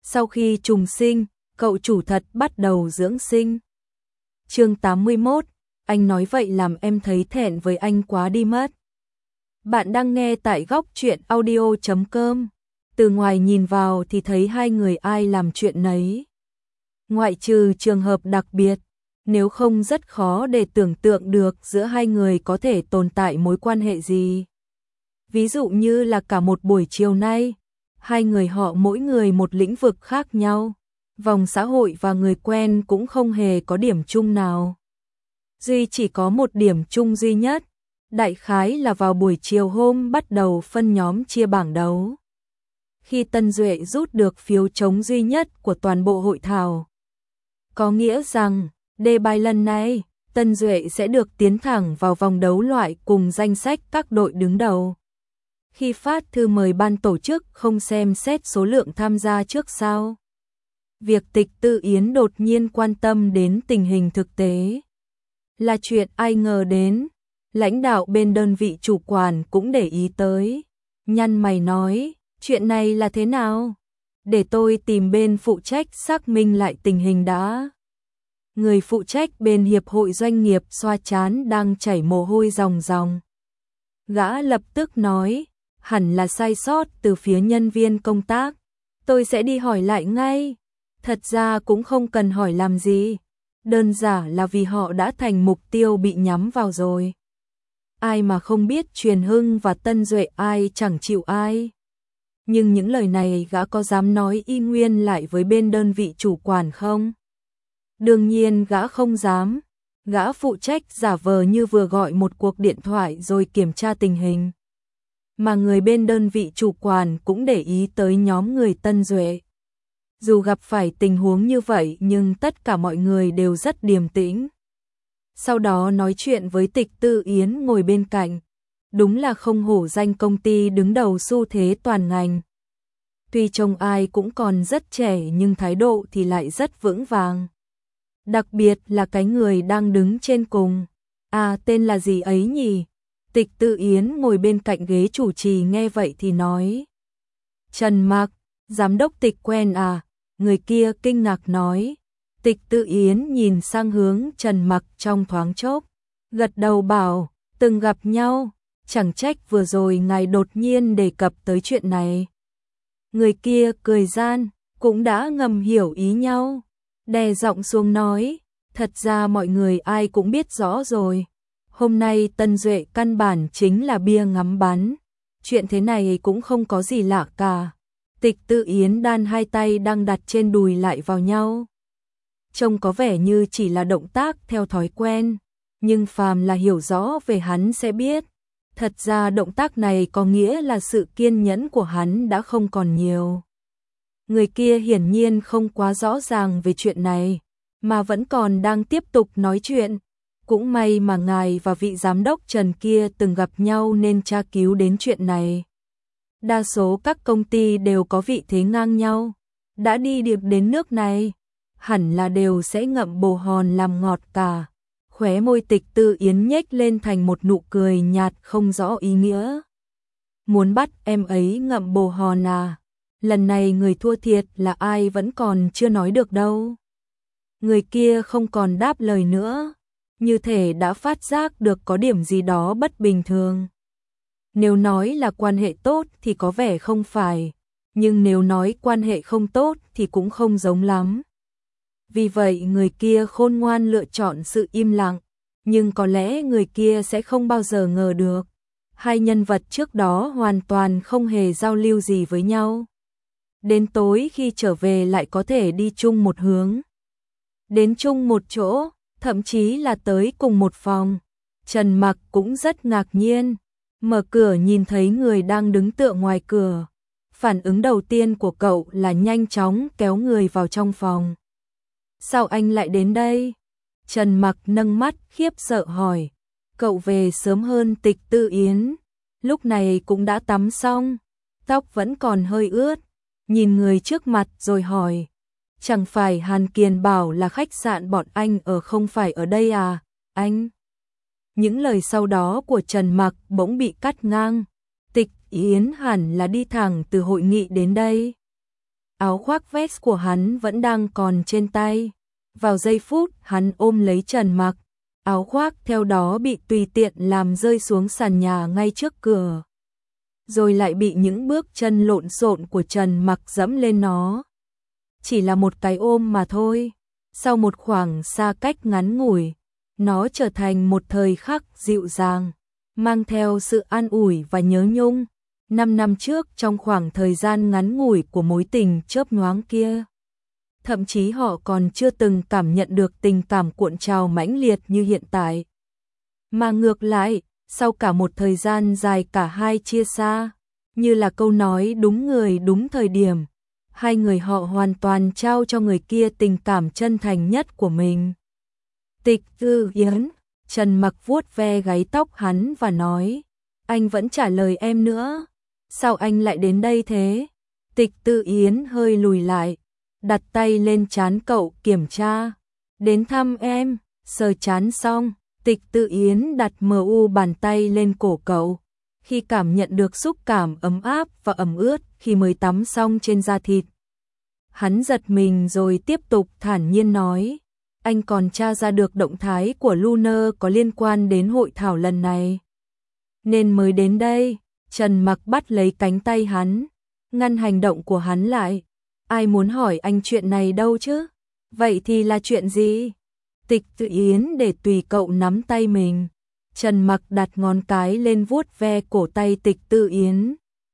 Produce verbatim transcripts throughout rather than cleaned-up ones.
Sau khi trùng sinh, cậu chủ thật bắt đầu dưỡng sinh. Chương tám mươi mốt, anh nói vậy làm em thấy thẹn với anh quá đi mất. Bạn đang nghe tại góc truyện audio chấm com. Từ ngoài nhìn vào thì thấy hai người ai làm chuyện nấy. Ngoại trừ trường hợp đặc biệt, nếu không rất khó để tưởng tượng được giữa hai người có thể tồn tại mối quan hệ gì. Ví dụ như là cả một buổi chiều nay, hai người họ mỗi người một lĩnh vực khác nhau, vòng xã hội và người quen cũng không hề có điểm chung nào. Duy chỉ có một điểm chung duy nhất, đại khái là vào buổi chiều hôm bắt đầu phân nhóm chia bảng đấu. Khi Tân Duệ rút được phiếu trống duy nhất của toàn bộ hội thảo, có nghĩa rằng, đề bài lần này, Tân Duệ sẽ được tiến thẳng vào vòng đấu loại cùng danh sách các đội đứng đầu. Khi phát thư mời ban tổ chức không xem xét số lượng tham gia trước sau. Việc Tịch Tư Yến đột nhiên quan tâm đến tình hình thực tế là chuyện ai ngờ đến, lãnh đạo bên đơn vị chủ quản cũng để ý tới. Nhăn mày nói, chuyện này là thế nào? Để tôi tìm bên phụ trách xác minh lại tình hình đã. Người phụ trách bên hiệp hội doanh nghiệp xoa trán đang chảy mồ hôi ròng ròng. Gã lập tức nói, hẳn là sai sót từ phía nhân viên công tác, tôi sẽ đi hỏi lại ngay. Thật ra cũng không cần hỏi làm gì, đơn giản là vì họ đã thành mục tiêu bị nhắm vào rồi. Ai mà không biết Truyền Hưng và Tân Duệ ai chẳng chịu ai. Nhưng những lời này gã có dám nói y nguyên lại với bên đơn vị chủ quản không? Đương nhiên gã không dám. Gã phụ trách giả vờ như vừa gọi một cuộc điện thoại rồi kiểm tra tình hình. Mà người bên đơn vị chủ quản cũng để ý tới nhóm người Tân Duệ. Dù gặp phải tình huống như vậy nhưng tất cả mọi người đều rất điềm tĩnh. Sau đó nói chuyện với Tịch Tư Yến ngồi bên cạnh. Đúng là không hổ danh công ty đứng đầu xu thế toàn ngành. Tuy trông ai cũng còn rất trẻ nhưng thái độ thì lại rất vững vàng. Đặc biệt là cái người đang đứng trên cùng. À, tên là gì ấy nhỉ? Tịch Tư Yến ngồi bên cạnh ghế chủ trì nghe vậy thì nói. Trần Mặc, giám đốc Tịch quen à? Người kia kinh ngạc nói. Tịch Tư Yến nhìn sang hướng Trần Mặc trong thoáng chốc, gật đầu bảo, từng gặp nhau, chẳng trách vừa rồi ngài đột nhiên đề cập tới chuyện này. Người kia cười gian, cũng đã ngầm hiểu ý nhau, đè giọng xuống nói, thật ra mọi người ai cũng biết rõ rồi. Hôm nay Tân Duệ căn bản chính là bia ngắm bắn, chuyện thế này cũng không có gì lạ cả. Tịch Tư Yến đan hai tay đang đặt trên đùi lại vào nhau. Trông có vẻ như chỉ là động tác theo thói quen, nhưng phàm là hiểu rõ về hắn sẽ biết. Thật ra động tác này có nghĩa là sự kiên nhẫn của hắn đã không còn nhiều. Người kia hiển nhiên không quá rõ ràng về chuyện này, mà vẫn còn đang tiếp tục nói chuyện. Cũng may mà ngài và vị giám đốc Trần kia từng gặp nhau nên tra cứu đến chuyện này. Đa số các công ty đều có vị thế ngang nhau, đã đi được đến nước này, hẳn là đều sẽ ngậm bồ hòn làm ngọt cả. Khóe môi Tịch Tư Yến nhếch lên thành một nụ cười nhạt không rõ ý nghĩa. Muốn bắt em ấy ngậm bồ hòn à? Lần này người thua thiệt là ai vẫn còn chưa nói được đâu. Người kia không còn đáp lời nữa, như thể đã phát giác được có điểm gì đó bất bình thường. Nếu nói là quan hệ tốt thì có vẻ không phải, nhưng nếu nói quan hệ không tốt thì cũng không giống lắm. Vì vậy người kia khôn ngoan lựa chọn sự im lặng, nhưng có lẽ người kia sẽ không bao giờ ngờ được. Hai nhân vật trước đó hoàn toàn không hề giao lưu gì với nhau. Đến tối khi trở về lại có thể đi chung một hướng. Đến chung một chỗ, thậm chí là tới cùng một phòng. Trần Mặc cũng rất ngạc nhiên. Mở cửa nhìn thấy người đang đứng tựa ngoài cửa. Phản ứng đầu tiên của cậu là nhanh chóng kéo người vào trong phòng. Sao anh lại đến đây? Trần Mặc nâng mắt khiếp sợ hỏi. Cậu về sớm hơn Tịch Tư Yến. Lúc này cũng đã tắm xong, tóc vẫn còn hơi ướt. Nhìn người trước mặt rồi hỏi. Chẳng phải Hàn Kiền bảo là khách sạn bọn anh ở không phải ở đây à, anh? Những lời sau đó của Trần Mặc bỗng bị cắt ngang. Tịch Yến hẳn là đi thẳng từ hội nghị đến đây. áo khoác vest của hắn vẫn đang còn trên tay. Vào giây phút hắn ôm lấy Trần Mặc, áo khoác theo đó bị tùy tiện làm rơi xuống sàn nhà ngay trước cửa. Rồi lại bị những bước chân lộn xộn của Trần Mặc dẫm lên nó. Chỉ là một cái ôm mà thôi. Sau một khoảng xa cách ngắn ngủi, nó trở thành một thời khắc dịu dàng, mang theo sự an ủi và nhớ nhung. Năm năm trước trong khoảng thời gian ngắn ngủi của mối tình chớp nhoáng kia, thậm chí họ còn chưa từng cảm nhận được tình cảm cuộn trào mãnh liệt như hiện tại. Mà ngược lại, sau cả một thời gian dài cả hai chia xa, như là câu nói đúng người đúng thời điểm, hai người họ hoàn toàn trao cho người kia tình cảm chân thành nhất của mình. Tịch Tư Yến, Trần Mặc vuốt ve gáy tóc hắn và nói, anh vẫn trả lời em nữa, sao anh lại đến đây thế? Tịch Tư Yến hơi lùi lại, đặt tay lên trán cậu kiểm tra, đến thăm em. Sờ trán xong, Tịch Tư Yến đặt mờ u bàn tay lên cổ cậu. Khi cảm nhận được xúc cảm ấm áp và ẩm ướt khi mới tắm xong trên da thịt, hắn giật mình rồi tiếp tục thản nhiên nói, anh còn tra ra được động thái của Luna có liên quan đến hội thảo lần này, nên mới đến đây. Trần Mặc bắt lấy cánh tay hắn, ngăn hành động của hắn lại. Ai muốn hỏi anh chuyện này đâu chứ? Vậy thì là chuyện gì? Tịch Tự Yến để tùy cậu nắm tay mình. Trần Mặc đặt ngón cái lên vuốt ve cổ tay Tịch Tự Yến.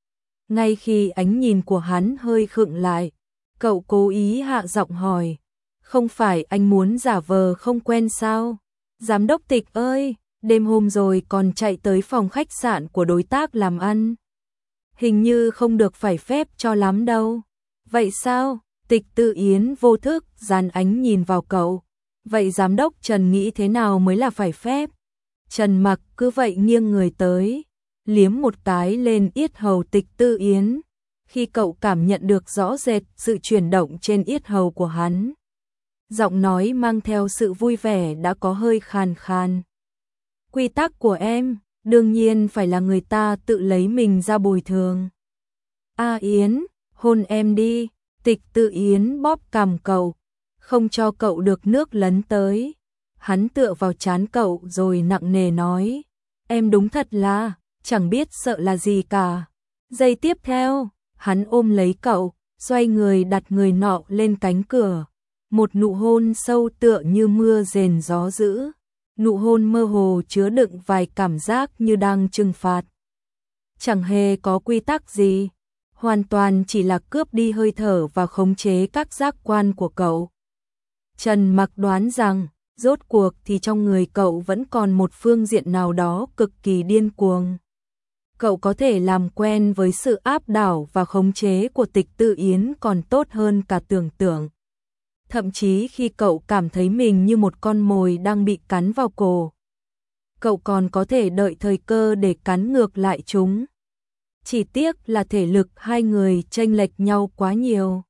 Ngay khi ánh nhìn của hắn hơi khựng lại, cậu cố ý hạ giọng hỏi, không phải anh muốn giả vờ không quen sao? Giám đốc Tịch ơi, đêm hôm rồi còn chạy tới phòng khách sạn của đối tác làm ăn. Hình như không được phải phép cho lắm đâu. Vậy sao? Tịch Tự Yến vô thức dán ánh nhìn vào cậu. Vậy giám đốc Trần nghĩ thế nào mới là phải phép? Trần Mặc cứ vậy nghiêng người tới, liếm một cái lên yết hầu Tịch Tự Yến. Khi cậu cảm nhận được rõ rệt sự chuyển động trên yết hầu của hắn, giọng nói mang theo sự vui vẻ đã có hơi khàn khàn. Quy tắc của em, đương nhiên phải là người ta tự lấy mình ra bồi thường. A Yến, hôn em đi. Tịch Tự Yến bóp cằm cậu, không cho cậu được nước lấn tới. Hắn tựa vào trán cậu rồi nặng nề nói, em đúng thật là chẳng biết sợ là gì cả. Giây tiếp theo, hắn ôm lấy cậu, xoay người đặt người nọ lên cánh cửa. Một nụ hôn sâu tựa như mưa rền gió dữ. Nụ hôn mơ hồ chứa đựng vài cảm giác như đang trừng phạt. Chẳng hề có quy tắc gì, hoàn toàn chỉ là cướp đi hơi thở và khống chế các giác quan của cậu. Trần Mặc đoán rằng, rốt cuộc thì trong người cậu vẫn còn một phương diện nào đó cực kỳ điên cuồng. Cậu có thể làm quen với sự áp đảo và khống chế của Tịch Tự Yến còn tốt hơn cả tưởng tượng. Thậm chí khi cậu cảm thấy mình như một con mồi đang bị cắn vào cổ, cậu còn có thể đợi thời cơ để cắn ngược lại chúng. Chỉ tiếc là thể lực hai người chênh lệch nhau quá nhiều.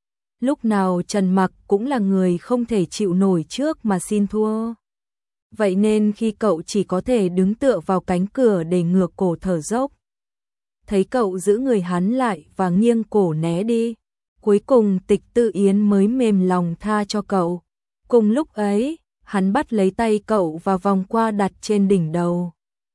Lúc nào Trần Mặc cũng là người không thể chịu nổi trước mà xin thua. Vậy nên khi cậu chỉ có thể đứng tựa vào cánh cửa để ngửa cổ thở dốc, thấy cậu giữ người hắn lại và nghiêng cổ né đi, cuối cùng Tịch Tự Yến mới mềm lòng tha cho cậu. Cùng lúc ấy, hắn bắt lấy tay cậu và vòng qua đặt trên đỉnh đầu.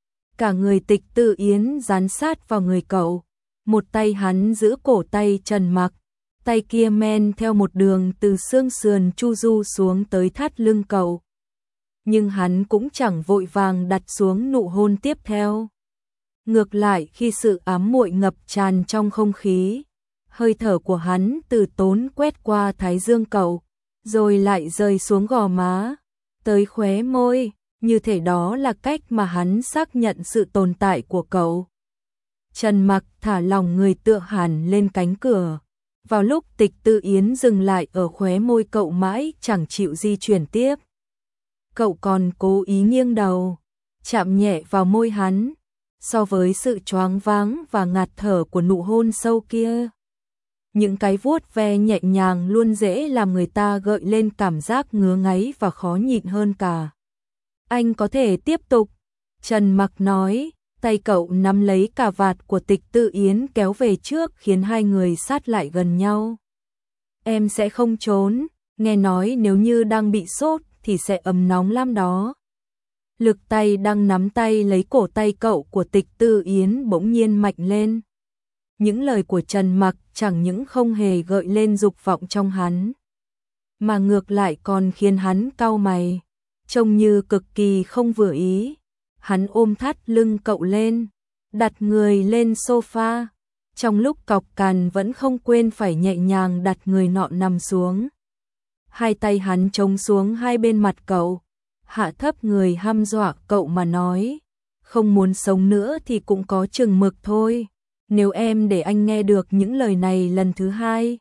Cả người Tịch Tự Yến dán sát vào người cậu. Một tay hắn giữ cổ tay Trần Mặc, tay kia men theo một đường từ xương sườn chu du xuống tới thắt lưng cậu. Nhưng hắn cũng chẳng vội vàng đặt xuống nụ hôn tiếp theo. Ngược lại, khi sự ám muội ngập tràn trong không khí, hơi thở của hắn từ tốn quét qua thái dương cậu, rồi lại rơi xuống gò má, tới khóe môi, như thể đó là cách mà hắn xác nhận sự tồn tại của cậu. Trần Mặc thả lỏng người tựa hẳn lên cánh cửa. Vào lúc Tịch Tự Yến dừng lại ở khóe môi cậu mãi chẳng chịu di chuyển tiếp, cậu còn cố ý nghiêng đầu, chạm nhẹ vào môi hắn. So với sự choáng váng và ngạt thở của nụ hôn sâu kia, những cái vuốt ve nhẹ nhàng luôn dễ làm người ta gợi lên cảm giác ngứa ngáy và khó nhịn hơn cả. Anh có thể tiếp tục, Trần Mặc nói, tay cậu nắm lấy cà vạt của Tịch Tự Yến kéo về trước khiến hai người sát lại gần nhau. Em sẽ không trốn, nghe nói nếu như đang bị sốt thì sẽ ấm nóng lắm đó. Lực tay đang nắm tay lấy cổ tay cậu của Tịch Tư Yến bỗng nhiên mạnh lên. Những lời của Trần Mặc chẳng những không hề gợi lên dục vọng trong hắn, mà ngược lại còn khiến hắn cau mày, trông như cực kỳ không vừa ý. Hắn ôm thắt lưng cậu lên, đặt người lên sofa, trong lúc cọc cằn vẫn không quên phải nhẹ nhàng đặt người nọ nằm xuống. Hai tay hắn chống xuống hai bên mặt cậu, hạ thấp người hăm dọa cậu mà nói, không muốn sống nữa thì cũng có chừng mực thôi, nếu em để anh nghe được những lời này lần thứ hai,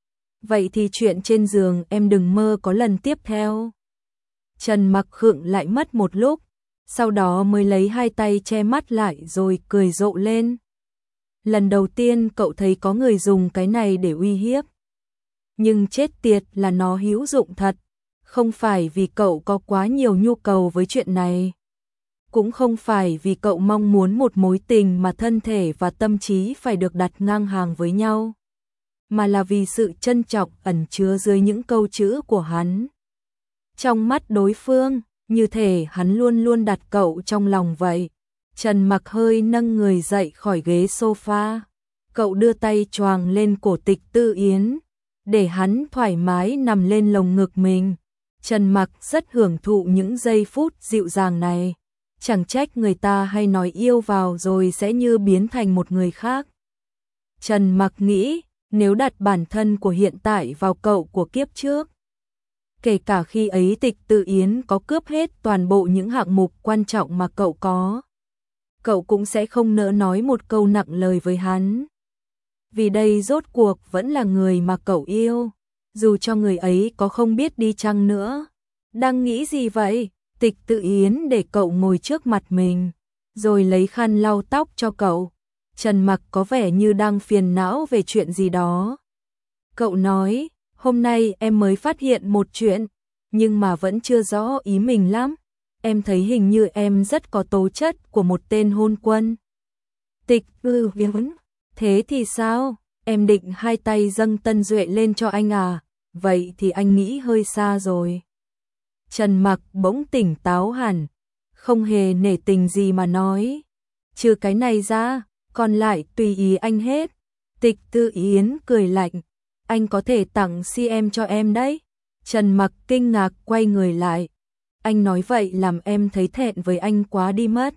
vậy thì chuyện trên giường em đừng mơ có lần tiếp theo. Trần Mặc khựng lại mất một lúc, sau đó mới lấy hai tay che mắt lại rồi cười rộ lên. Lần đầu tiên cậu thấy có người dùng cái này để uy hiếp. Nhưng chết tiệt là nó hữu dụng thật, không phải vì cậu có quá nhiều nhu cầu với chuyện này, cũng không phải vì cậu mong muốn một mối tình mà thân thể và tâm trí phải được đặt ngang hàng với nhau, mà là vì sự trân trọng ẩn chứa dưới những câu chữ của hắn. Trong mắt đối phương, như thể hắn luôn luôn đặt cậu trong lòng vậy. Trần Mặc hơi nâng người dậy khỏi ghế sofa, cậu đưa tay choàng lên cổ Tịch Tư Yến, để hắn thoải mái nằm lên lồng ngực mình. Trần Mặc rất hưởng thụ những giây phút dịu dàng này, chẳng trách người ta hay nói yêu vào rồi sẽ như biến thành một người khác. Trần Mặc nghĩ, nếu đặt bản thân của hiện tại vào cậu của kiếp trước, kể cả khi ấy Tịch Tư Yến có cướp hết toàn bộ những hạng mục quan trọng mà cậu có, cậu cũng sẽ không nỡ nói một câu nặng lời với hắn. Vì đây rốt cuộc vẫn là người mà cậu yêu, dù cho người ấy có không biết đi chăng nữa. Đang nghĩ gì vậy? Tịch Tư Yến để cậu ngồi trước mặt mình, rồi lấy khăn lau tóc cho cậu. Trần Mặc có vẻ như đang phiền não về chuyện gì đó. Cậu nói, hôm nay em mới phát hiện một chuyện, nhưng mà vẫn chưa rõ ý mình lắm. Em thấy hình như em rất có tố chất của một tên hôn quân. Tịch Tư Yến, thế thì sao? Em định hai tay dâng Tân Duệ lên cho anh à? Vậy thì anh nghĩ hơi xa rồi. Trần Mặc bỗng tỉnh táo hẳn, không hề nể tình gì mà nói, trừ cái này ra, còn lại tùy ý anh hết. Tịch Tư Yến cười lạnh, anh có thể tặng xê em cho em đấy. Trần Mặc kinh ngạc quay người lại, anh nói vậy làm em thấy thẹn với anh quá đi mất.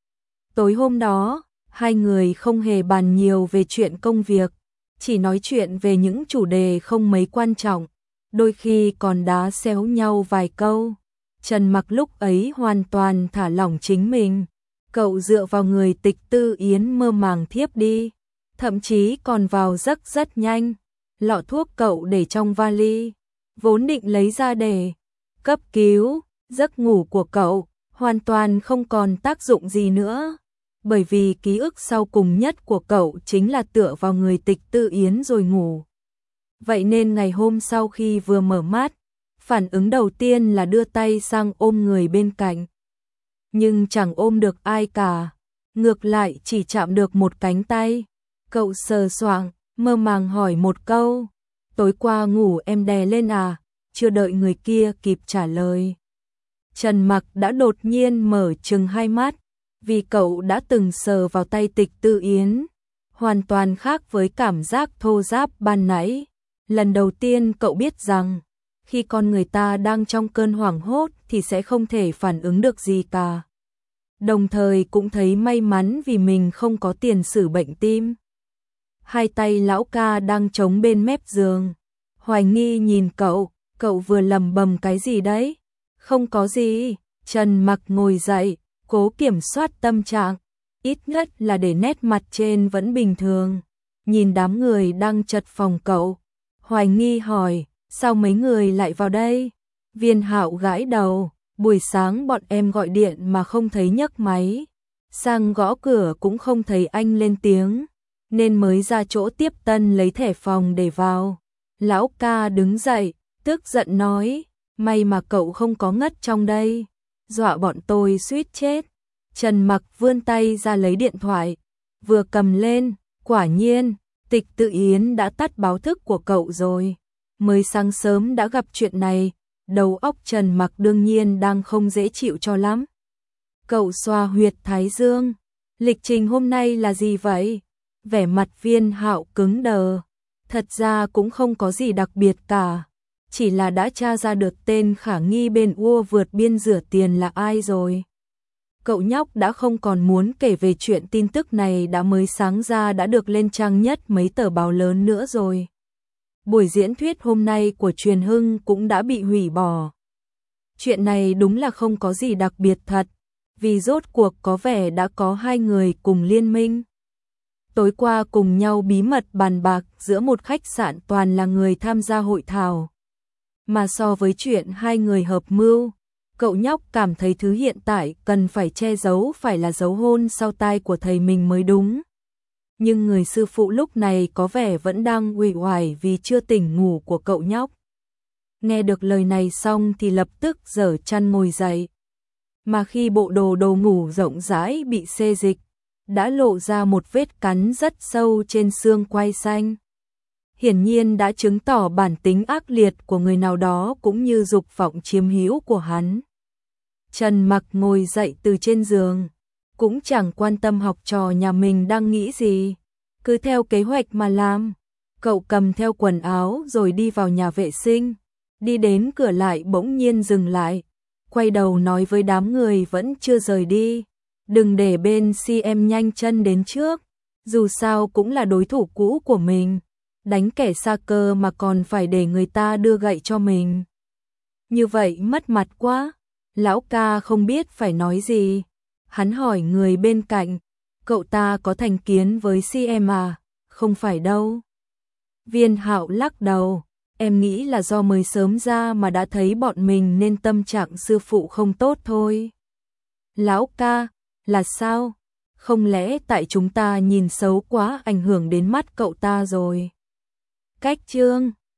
Tối hôm đó, hai người không hề bàn nhiều về chuyện công việc, chỉ nói chuyện về những chủ đề không mấy quan trọng, đôi khi còn đá xéo nhau vài câu. Trần Mặc lúc ấy hoàn toàn thả lỏng chính mình, cậu dựa vào người Tịch Tư Yến mơ màng thiếp đi, thậm chí còn vào giấc rất nhanh. Lọ thuốc cậu để trong vali, vốn định lấy ra để cấp cứu. Giấc ngủ của cậu hoàn toàn không còn tác dụng gì nữa, bởi vì ký ức sau cùng nhất của cậu chính là tựa vào người Tịch Tư Yến rồi ngủ. Vậy nên ngày hôm sau khi vừa mở mắt, phản ứng đầu tiên là đưa tay sang ôm người bên cạnh. Nhưng chẳng ôm được ai cả, ngược lại chỉ chạm được một cánh tay. Cậu sờ soạng, mơ màng hỏi một câu, tối qua ngủ em đè lên à? Chưa đợi người kia kịp trả lời, Trần Mặc đã đột nhiên mở trừng hai mắt, vì cậu đã từng sờ vào tay Tịch Tư Yến, hoàn toàn khác với cảm giác thô ráp ban nãy. Lần đầu tiên cậu biết rằng, khi con người ta đang trong cơn hoảng hốt thì sẽ không thể phản ứng được gì cả. Đồng thời cũng thấy may mắn vì mình không có tiền sử bệnh tim. Hai tay lão ca đang chống bên mép giường, hoài nghi nhìn cậu, cậu vừa lầm bầm cái gì đấy? Không có gì. Trần Mặc ngồi dậy, cố kiểm soát tâm trạng, ít nhất là để nét mặt trên vẫn bình thường. Nhìn đám người đang chật phòng cậu, hoài nghi hỏi, sao mấy người lại vào đây? Viên Hạo gãi đầu, buổi sáng bọn em gọi điện mà không thấy nhấc máy, sang gõ cửa cũng không thấy anh lên tiếng, nên mới ra chỗ tiếp tân lấy thẻ phòng để vào. Lão ca đứng dậy, tức giận nói, may mà cậu không có ngất trong đây, dọa bọn tôi suýt chết. Trần Mặc vươn tay ra lấy điện thoại, vừa cầm lên, quả nhiên, Tịch Tư Yến đã tắt báo thức của cậu rồi. mới sáng sớm đã gặp chuyện này, đầu óc Trần Mặc đương nhiên đang không dễ chịu cho lắm. Cậu xoa huyệt thái dương, lịch trình hôm nay là gì vậy? Vẻ mặt Viên Hạo cứng đờ, thật ra cũng không có gì đặc biệt cả, chỉ là đã tra ra được tên khả nghi bên ua vượt biên rửa tiền là ai rồi. Cậu nhóc đã không còn muốn kể về chuyện tin tức này đã mới sáng ra đã được lên trang nhất mấy tờ báo lớn nữa rồi. Buổi diễn thuyết hôm nay của Truyền Hưng cũng đã bị hủy bỏ. Chuyện này đúng là không có gì đặc biệt thật, vì rốt cuộc có vẻ đã có hai người cùng liên minh. Tối qua cùng nhau bí mật bàn bạc giữa một khách sạn toàn là người tham gia hội thảo. Mà so với chuyện hai người hợp mưu, cậu nhóc cảm thấy thứ hiện tại cần phải che giấu phải là dấu hôn sau tai của thầy mình mới đúng. Nhưng người sư phụ lúc này có vẻ vẫn đang uể oải vì chưa tỉnh ngủ của cậu nhóc. Nghe được lời này xong thì lập tức giở chăn ngồi dậy. Mà khi bộ đồ đồ ngủ rộng rãi bị xê dịch, đã lộ ra một vết cắn rất sâu trên xương quai xanh. Hiển nhiên đã chứng tỏ bản tính ác liệt của người nào đó cũng như dục vọng chiếm hữu của hắn. Trần Mặc ngồi dậy từ trên giường, cũng chẳng quan tâm học trò nhà mình đang nghĩ gì, cứ theo kế hoạch mà làm. Cậu cầm theo quần áo rồi đi vào nhà vệ sinh, đi đến cửa lại bỗng nhiên dừng lại, quay đầu nói với đám người vẫn chưa rời đi, đừng để bên xê em nhanh chân đến trước, dù sao cũng là đối thủ cũ của mình, đánh kẻ xa cơ mà còn phải để người ta đưa gậy cho mình. Như vậy mất mặt quá, lão ca không biết phải nói gì. Hắn hỏi người bên cạnh, cậu ta có thành kiến với xê em à? Không phải đâu. Viên Hạo lắc đầu, em nghĩ là do mới sớm ra mà đã thấy bọn mình nên tâm trạng sư phụ không tốt thôi. Lão ca, là sao? Không lẽ tại chúng ta nhìn xấu quá ảnh hưởng đến mắt cậu ta rồi? Cách chương